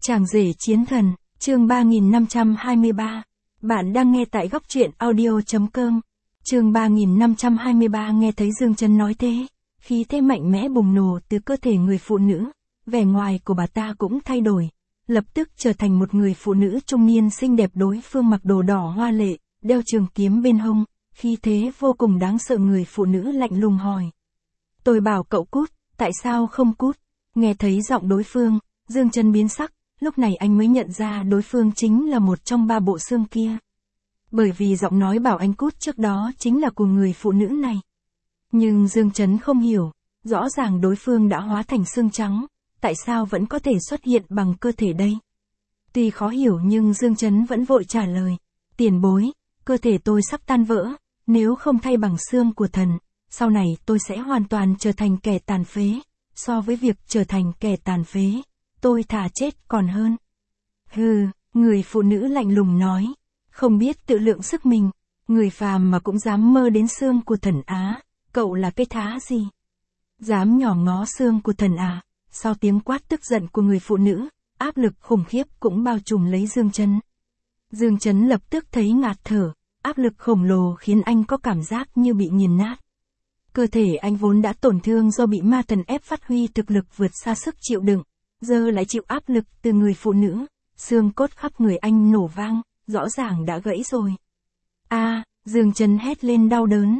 Chàng rể chiến thần, chương 3523. Bạn đang nghe tại góc truyện audio.com. Chương 3523 nghe thấy Dương Chấn nói thế, khí thế mạnh mẽ bùng nổ từ cơ thể người phụ nữ, vẻ ngoài của bà ta cũng thay đổi, lập tức trở thành một người phụ nữ trung niên xinh đẹp. Đối phương mặc đồ đỏ hoa lệ, đeo trường kiếm bên hông, khí thế vô cùng đáng sợ. Người phụ nữ lạnh lùng hỏi: "Tôi bảo cậu cút, tại sao không cút?" Nghe thấy giọng đối phương, Dương Chấn biến sắc, lúc này anh mới nhận ra đối phương chính là một trong ba bộ xương kia. Bởi vì giọng nói bảo anh cút trước đó chính là của người phụ nữ này. Nhưng Dương Chấn không hiểu, rõ ràng đối phương đã hóa thành xương trắng, tại sao vẫn có thể xuất hiện bằng cơ thể đây? Tuy khó hiểu nhưng Dương Chấn vẫn vội trả lời: "Tiền bối, cơ thể tôi sắp tan vỡ, nếu không thay bằng xương của thần, sau này tôi sẽ hoàn toàn trở thành kẻ tàn phế, so với việc trở thành kẻ tàn phế, tôi thà chết còn hơn." "Hừ," người phụ nữ lạnh lùng nói, "không biết tự lượng sức mình, người phàm mà cũng dám mơ đến xương của thần á, cậu là cái thá gì? Dám nhòm ngó xương của thần à?" Sau tiếng quát tức giận của người phụ nữ, áp lực khủng khiếp cũng bao trùm lấy Dương Chấn. Dương Chấn lập tức thấy ngạt thở, áp lực khổng lồ khiến anh có cảm giác như bị nghiền nát. Cơ thể anh vốn đã tổn thương do bị ma thần ép phát huy thực lực vượt xa sức chịu đựng, giờ lại chịu áp lực từ người phụ nữ, xương cốt khắp người anh nổ vang, rõ ràng đã gãy rồi. Dương Chấn hét lên đau đớn.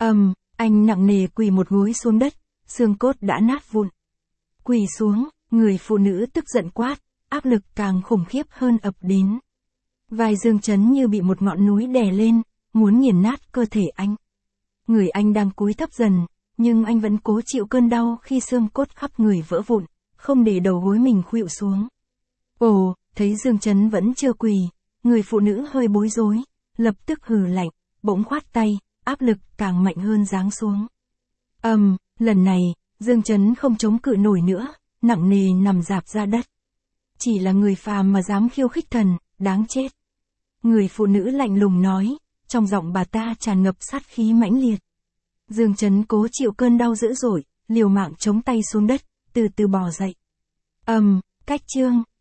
Anh nặng nề quỳ một gối xuống đất, xương cốt đã nát vụn. "Quỳ xuống," người phụ nữ tức giận quát, áp lực càng khủng khiếp hơn ập đến. Vai Dương Chấn như bị một ngọn núi đè lên, muốn nghiền nát cơ thể anh. Người anh đang cúi thấp dần, nhưng anh vẫn cố chịu cơn đau khi xương cốt khắp người vỡ vụn, không để đầu gối mình khuỵu xuống. Ồ, thấy Dương Chấn vẫn chưa quỳ, người phụ nữ hơi bối rối, lập tức hừ lạnh, bỗng khoát tay, áp lực càng mạnh hơn giáng xuống. Lần này, Dương Chấn không chống cự nổi nữa, nặng nề nằm rạp ra đất. "Chỉ là người phàm mà dám khiêu khích thần, đáng chết." Người phụ nữ lạnh lùng nói, trong giọng bà ta tràn ngập sát khí mãnh liệt. Dương Chấn cố chịu cơn đau dữ dội, liều mạng chống tay xuống đất, từ từ bò dậy. Cách chương